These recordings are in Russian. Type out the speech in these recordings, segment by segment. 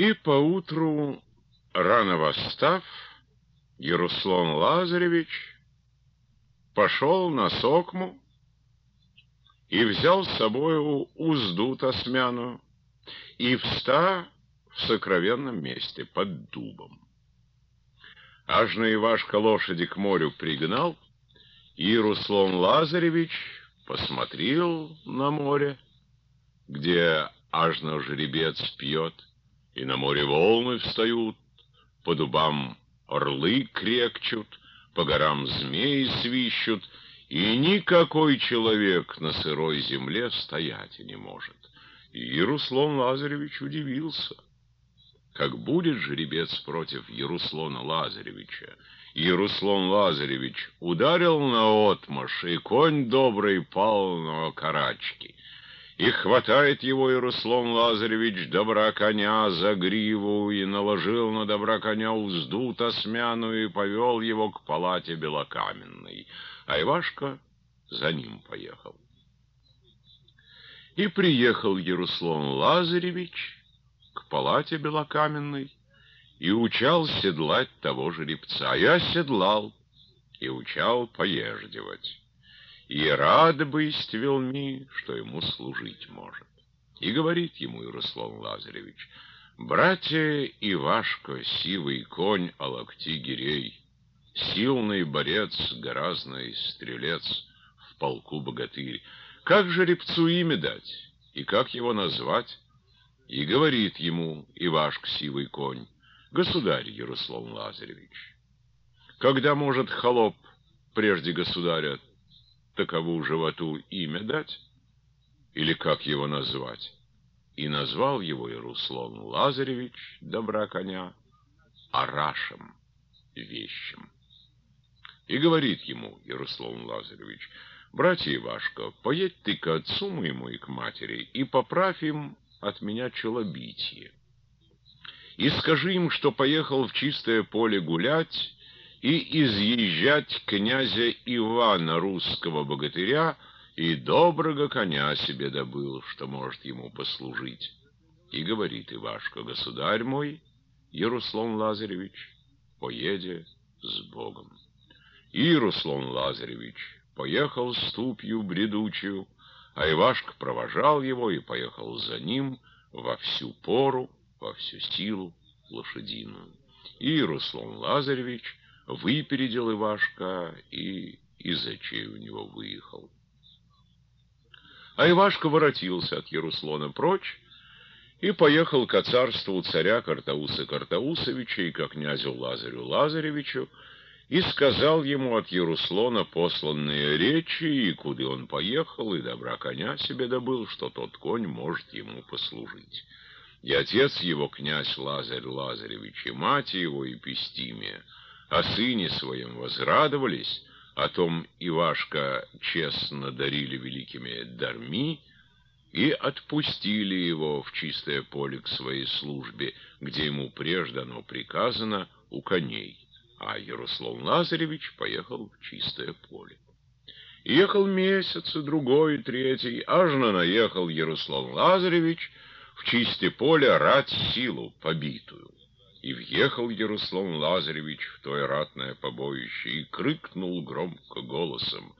И поутру, рано восстав, Яруслан Лазаревич пошел на Сокму и взял с собою узду тасмяную и вста в сокровенном месте под дубом. Ажно Ивашка лошади к морю пригнал, и Руслан Лазаревич посмотрел на море, где ажно жеребец пьет, и на море волны встают, по дубам орлы крекчут, по горам змеи свищут, и никакой человек на сырой земле стоять не может. И Руслан Лазаревич удивился. Как будет жеребец против Яруслана Лазаревича? И Руслан Лазаревич ударил наотмашь, и конь добрый пал на окорачки. И хватает его Яруслан Лазаревич добра коня за гриву, и наложил на добра коня узду тасмяную, и повел его к палате белокаменной. А Ивашка за ним поехал. И приехал Яруслан Лазаревич к палате белокаменной и учал седлать того жеребца. И оседлал, и учал поеждивать. И рад бысть велми, что ему служить может. И говорит ему Яруслан Лазаревич: братья Ивашка, сивый конь о локти гирей, силный борец, гораздный стрелец, в полку богатырь, как жеребцу имя дать, и как его назвать? И говорит ему Ивашка, сивый конь: государь Яруслан Лазаревич, когда может холоп прежде государя такову животу имя дать, или как его назвать? И назвал его Яруслан Лазаревич, добра коня, Арашем вещим. И говорит ему Яруслан Лазаревич: братья Ивашка, поедь ты к отцу моему и к матери, и поправь им от меня челобитие. И скажи им, что поехал в чистое поле гулять и изъезжать князя Ивана, русского богатыря, и доброго коня себе добыл, что может ему послужить. И говорит Ивашка: государь мой, Яруслан Лазаревич, поеде с Богом. И Руслан Лазаревич поехал ступью бредучую, а Ивашка провожал его и поехал за ним во всю пору, во всю силу лошадиную. И Руслан Лазаревич выпередил Ивашка и из очей у него выехал. А Ивашка воротился от Яруслана прочь и поехал ко царству царя Картауса Картаусовича и ко князю Лазарю Лазаревичу, и сказал ему от Яруслана посланные речи, и куда он поехал, и добра коня себе добыл, что тот конь может ему послужить. И отец его, князь Лазарь Лазаревич, и мать его, Епистимия, о сыне своем возрадовались, о том Ивашка честно дарили великими дарми, и отпустили его в чистое поле к своей службе, где ему прежде оно приказано у коней. А Яруслан Лазаревич поехал в чистое поле. Ехал месяц, и другой, и третий, аж наехал Яруслан Лазаревич в чисте поле рать силу побитую. И въехал Яруслан Лазаревич в то ратное побоище и крикнул громко голосом: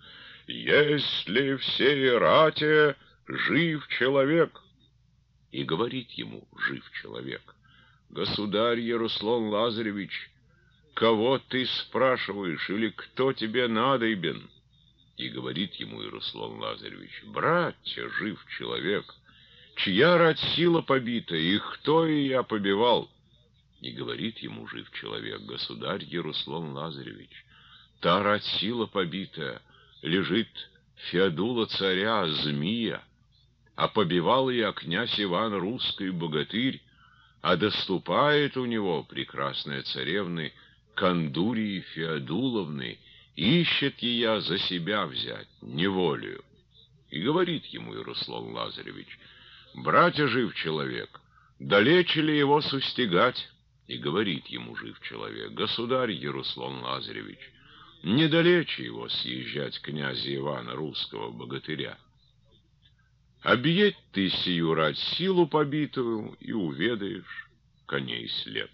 «Если в сей рате жив человек!» И говорит ему жив человек: «Государь Яруслан Лазаревич, кого ты спрашиваешь, или кто тебе надобен?» И говорит ему Яруслан Лазаревич: «Братья, жив человек, чья рать сила побита, и кто ее побивал?» И говорит ему жив человек: «Государь Яруслан Лазаревич, та рать сила побитая лежит Феодула царя Змия, а побивал ее князь Иван русский богатырь, а доступает у него прекрасная царевны Кандурии Феодуловны, ищет ее за себя взять неволею». И говорит ему Яруслан Лазаревич: «Братья, жив человек, далече ли его сустигать?» И говорит ему жив человек: «Государь Яруслан Лазаревич, недалече его съезжать князя Ивана русского богатыря. Объедь ты сию рать силу побитую, и уведаешь, коней след.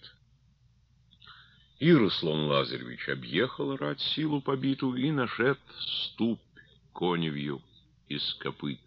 И Руслан Лазаревич объехал рать силу побитую и нашед ступь коневью из копыт.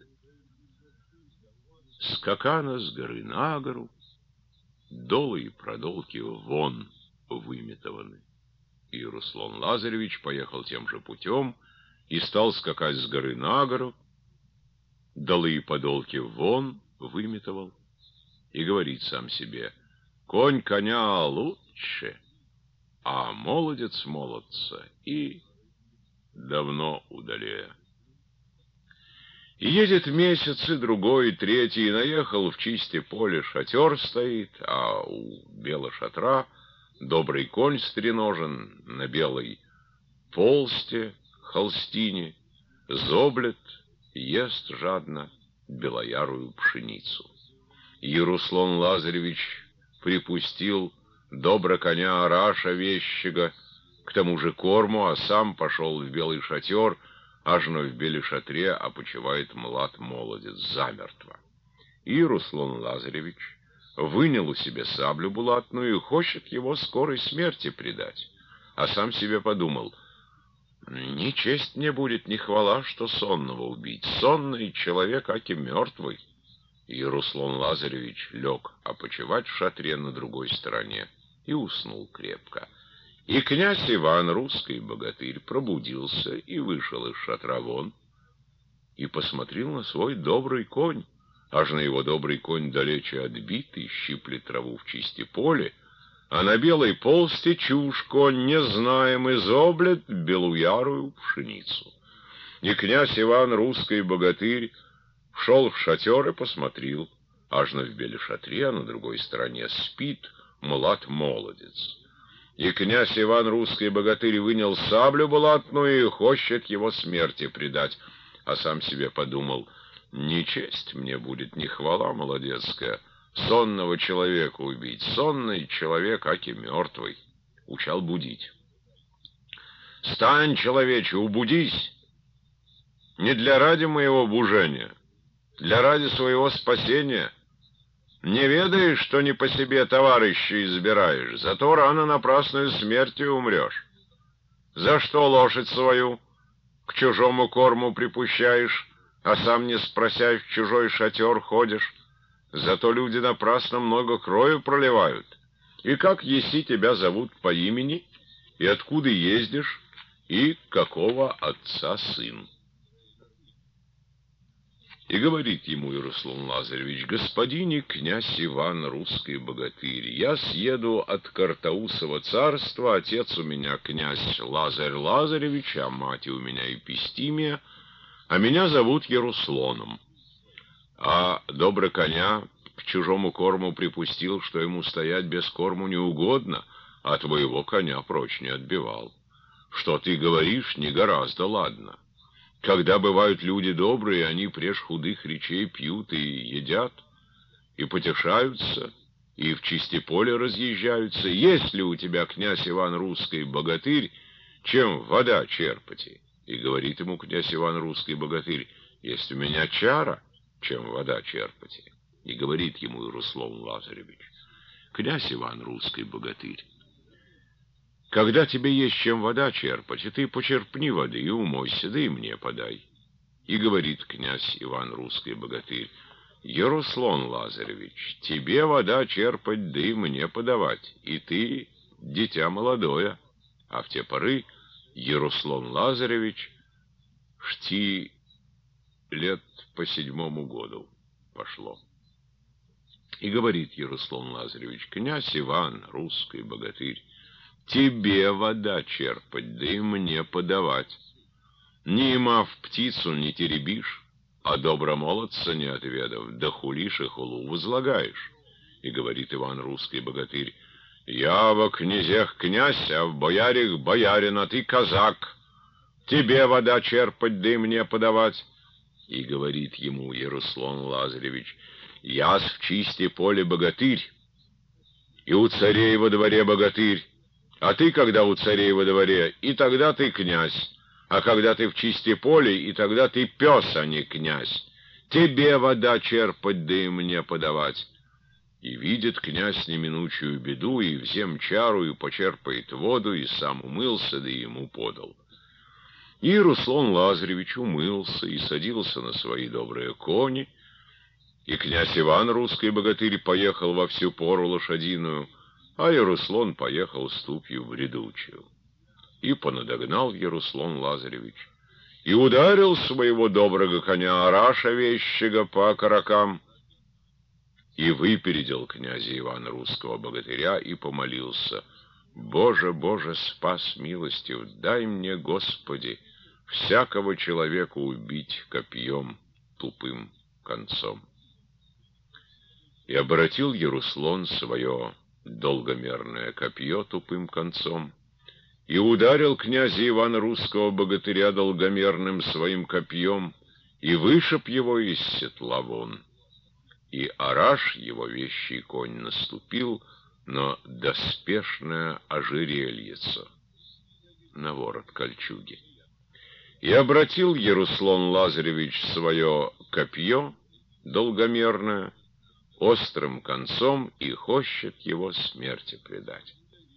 Скакана с горы на гору, долы и продолки вон выметованы. И Руслан Лазаревич поехал тем же путем и стал скакать с горы на гору, долы и подолки вон выметовал, и говорит сам себе: конь коня лучше, а молодец молодца и давно удалее. И едет месяц, и другой, и третий, и наехал в чисте поле, шатер стоит, а у белого шатра добрый конь стреножен на белой полсте, холстине, зоблет, ест жадно белоярую пшеницу. И Руслан Лазаревич припустил добро коня Араша вещего к тому же корму, а сам пошел в белый шатер, ажно в беле шатре опочивает млад-молодец замертво. И Руслан Лазаревич вынял у себя саблю булатную и хочет его скорой смерти предать, а сам себе подумал: ни честь мне будет, ни хвала, что сонного убить. Сонный человек, аки мертвый. И Руслан Лазаревич лег опочивать в шатре на другой стороне и уснул крепко. И князь Иван, русский богатырь, пробудился и вышел из шатра вон и посмотрел на свой добрый конь, аж на его добрый конь далече отбитый, щиплет траву в чисте поле, а на белой полсте чушь конь незнаемый зоблет белуярую пшеницу. И князь Иван, русский богатырь, вшел в шатер и посмотрел, аж на в беле шатре, а на другой стороне спит млад-молодец. И князь Иван, русский богатырь, вынял саблю булатную и хочет его смерти предать, а сам себе подумал: ни честь мне будет, ни хвала молодецкая, сонного человека убить. Сонный человек, аки мертвый. Учал будить. Стань, человече, убудись. Не для ради моего бужения, для ради своего спасения. Не ведаешь, что не по себе товарища избираешь, зато рано напрасную смертью умрешь. За что лошадь свою к чужому корму припущаешь, а сам, не спрося, в чужой шатер ходишь? Зато люди напрасно много кровью проливают. И как еси тебя зовут по имени, и откуда ездишь, и какого отца сын? И говорит ему Руслан Лазаревич: господине князь Иван, русский богатырь, я съеду от Картаусова царства, отец у меня князь Лазарь Лазаревич, а мать у меня Епистимия, а меня зовут Ярусланом. А добро коня к чужому корму припустил, что ему стоять без корму не угодно, а твоего коня прочь не отбивал. Что ты говоришь, не гораздо ладно. Когда бывают люди добрые, они преж худых речей пьют и едят, и потешаются, и в чисте поле разъезжаются. Есть ли у тебя, князь Иван, русский богатырь, чем вода черпати? И говорит ему князь Иван, русский богатырь: есть у меня чара, чем вода черпати. И говорит ему Руслан Лазаревич: князь Иван, русский богатырь, когда тебе есть чем вода черпать, и ты почерпни воды и умойся, да и мне подай. И говорит князь Иван, русский богатырь: Яруслан Лазаревич, тебе вода черпать, да и мне подавать, и ты дитя молодое. А в те поры Яруслан Лазаревич шти лет по 7 году пошло. И говорит Яруслан Лазаревич: князь Иван, русский богатырь, тебе вода черпать, да и мне подавать. Не имав птицу, не теребишь, а добромолодца не отведав, да хулишь и хулу возлагаешь. И говорит Иван, русский богатырь: я во князях князь, а в боярях боярин, а ты казак. Тебе вода черпать, да и мне подавать. И говорит ему Яруслан Лазаревич: я в чисте поле богатырь, и у царей во дворе богатырь. А ты, когда у царей во дворе, и тогда ты князь, а когда ты в чисте поле, и тогда ты пес, а не князь. Тебе вода черпать, да и мне подавать. И видит князь неминучую беду, и взем чару, и почерпает воду, и сам умылся, да и ему подал. И Руслан Лазаревич умылся и садился на свои добрые кони, и князь Иван, русский богатырь, поехал во всю пору лошадиную, а Яруслан поехал ступью бредучую. И понадогнал Яруслан Лазаревич, и ударил своего доброго коня Араша вещего по каракам, и выпередил князя Ивана, русского богатыря, и помолился: «Боже, Боже, спас милостив, дай мне, Господи, всякого человека убить копьем тупым концом». И обратил Яруслан свое долгомерное копье тупым концом, и ударил князя Ивана, русского богатыря, долгомерным своим копьем, и вышиб его из седла вон. И Араш, его вещий конь, наступил на доспешное ожерельице, на ворот кольчуги. И обратил Яруслан Лазаревич свое копье долгомерное острым концом, и хочет его смерти предать.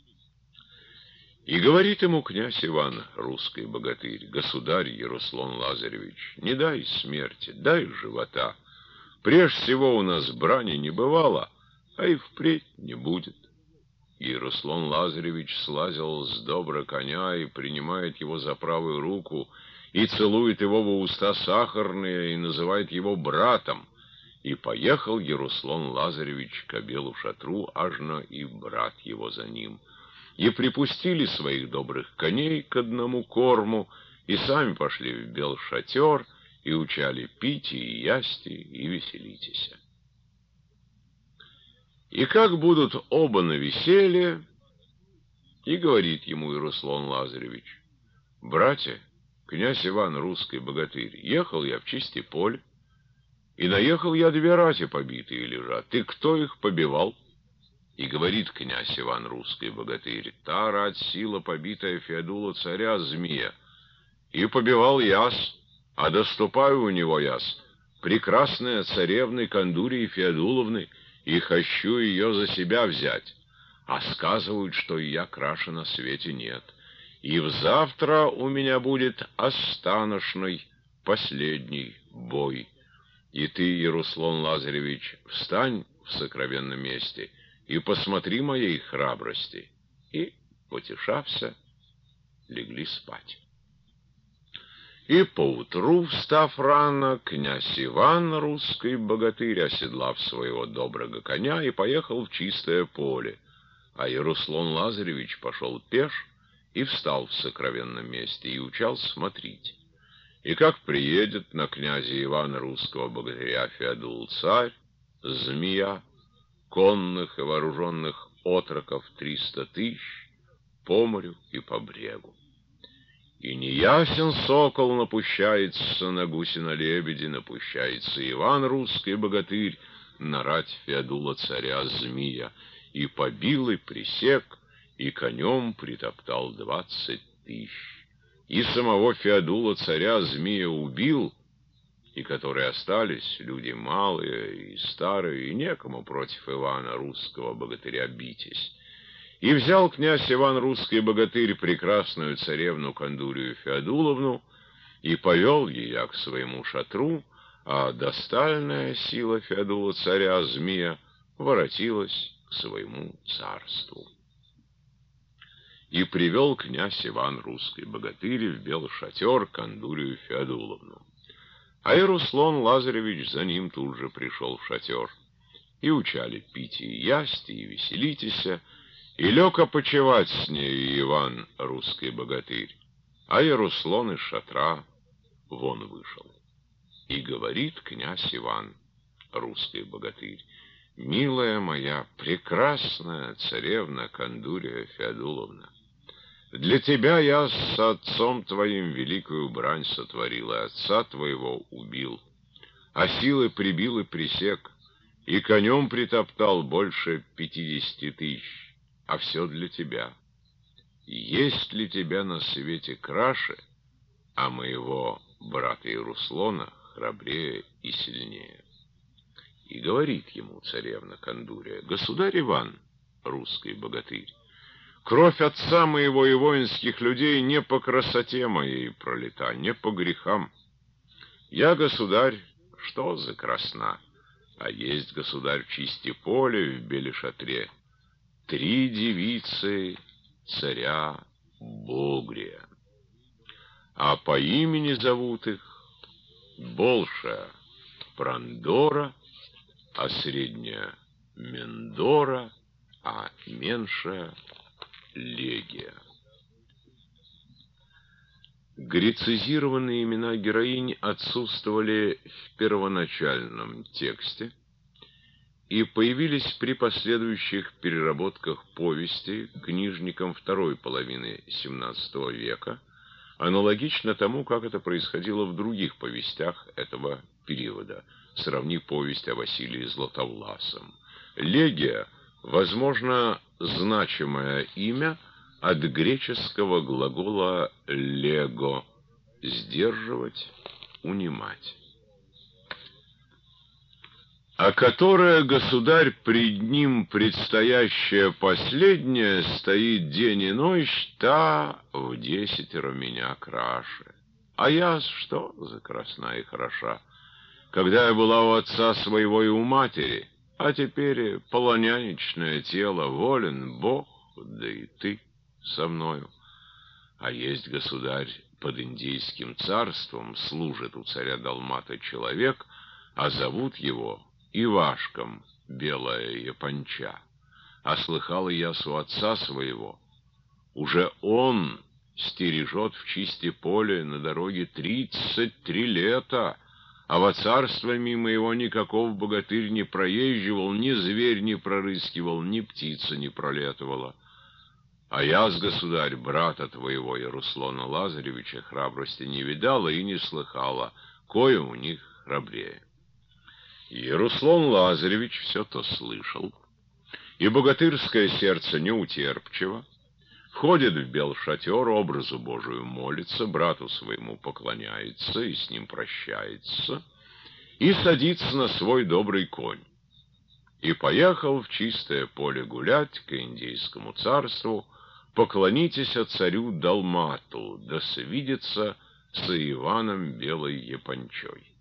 И говорит ему князь Иван, русский богатырь: «Государь Яруслан Лазаревич, не дай смерти, дай живота. Прежде всего у нас брани не бывало, а и впредь не будет». И Руслан Лазаревич слазил с добра коня и принимает его за правую руку, и целует его во уста сахарные, и называет его братом. И поехал Яруслан Лазаревич к белу шатру, ажно и брат его за ним. И припустили своих добрых коней к одному корму, и сами пошли в бел шатер, и учали пить и ясти, и веселитесь. И как будут оба на веселье, и говорит ему Яруслан Лазаревич: «Братья, князь Иван, русский богатырь, ехал я в чисте поле, и наехал я 2 рати побитые лежат. Ты кто их побивал?» И говорит князь Иван, русский богатырь: «Та рать сила побитая Феодула царя Змия, и побивал яс, а доступаю у него яс, прекрасная царевны Кондурии Феодуловны, и хочу ее за себя взять. А сказывают, что и я краше на свете нет. И взавтра у меня будет останошный последний бой. И ты, Яруслан Лазаревич, встань в сокровенном месте и посмотри моей храбрости». И, потешався, легли спать. И поутру, встав рано, князь Иван, русский богатырь, оседлав своего доброго коня, и поехал в чистое поле, а Яруслан Лазаревич пошел пеш и встал в сокровенном месте и учал смотреть. И как приедет на князя Ивана, русского богатыря, Феодул царь, Змия, конных и вооруженных отроков 300 000 по морю и по брегу. И неясен сокол напущается на гусино-лебеди, напущается Иван, русский богатырь, на рать Феодула царя Змия, и побил, и присек, и конем притоптал 20 000. И самого Феодула царя Змия убил, и которые остались, люди малые и старые, и некому против Ивана, русского богатыря, битесь. И взял князь Иван, русский богатырь, прекрасную царевну Кондурию Феодуловну, и повел ее к своему шатру, а достальная сила Феодула царя Змия воротилась к своему царству. И привел князь Иван, русский богатырь, в бел шатер Кондурию Феодуловну. А Яруслан Лазаревич за ним тут же пришел в шатер. И учали пить и ясть, и веселитеся, и лег опочивать с нею Иван, русский богатырь, а Яруслан из шатра вон вышел. И говорит князь Иван, русский богатырь: «Милая моя, прекрасная царевна Кондурия Феодуловна, для тебя я с отцом твоим великую брань сотворил, и отца твоего убил, а силы прибил и пресек, и конем притоптал больше 50 000, а все для тебя. Есть ли тебя на свете краше, а моего брата Яруслана храбрее и сильнее?» И говорит ему царевна Кондурия: «Государь Иван, русский богатырь, кровь отца моего и воинских людей не по красоте моей пролита, не по грехам. Я, государь, что за красна? А есть, государь, в чисти поле, в беле шатре, 3 девицы царя Бугрия. А по имени зовут их большая Прандора, а средняя Мендора, а меньшая Легия». Грецизированные имена героинь отсутствовали в первоначальном тексте и появились при последующих переработках повести книжником второй половины XVII века, аналогично тому, как это происходило в других повестях этого периода. Сравни повесть о Василии Златовласом. Легия, возможно, значимое имя от греческого глагола «лего» — сдерживать, унимать. А которая, государь, пред ним предстоящая последняя стоит день и ночь, та в 10 меня краше. А я что за красна и хороша, когда я была у отца своего и у матери, а теперь полоняничное тело, волен Бог, да и ты со мною. А есть, государь, под Индийским царством служит у царя Далмата человек, а зовут его Ивашком Белая Японча. А слыхала я у отца своего, уже он стережет в чисте поле на дороге 33 лета, а во царство мимо его никаков богатырь не проезживал, ни зверь не прорыскивал, ни птица не пролетывала. А я, государь, брата твоего Яруслана Лазаревича храбрости не видала и не слыхала, кое у них храбрее». Яруслан Лазаревич все то слышал, и богатырское сердце неутерпчиво, входит в бел шатер, образу Божию молится, брату своему поклоняется и с ним прощается, и садится на свой добрый конь, и поехал в чистое поле гулять к Индийскому царству, поклонитесь царю Далмату, да свидеться с Иваном Белой Япончой.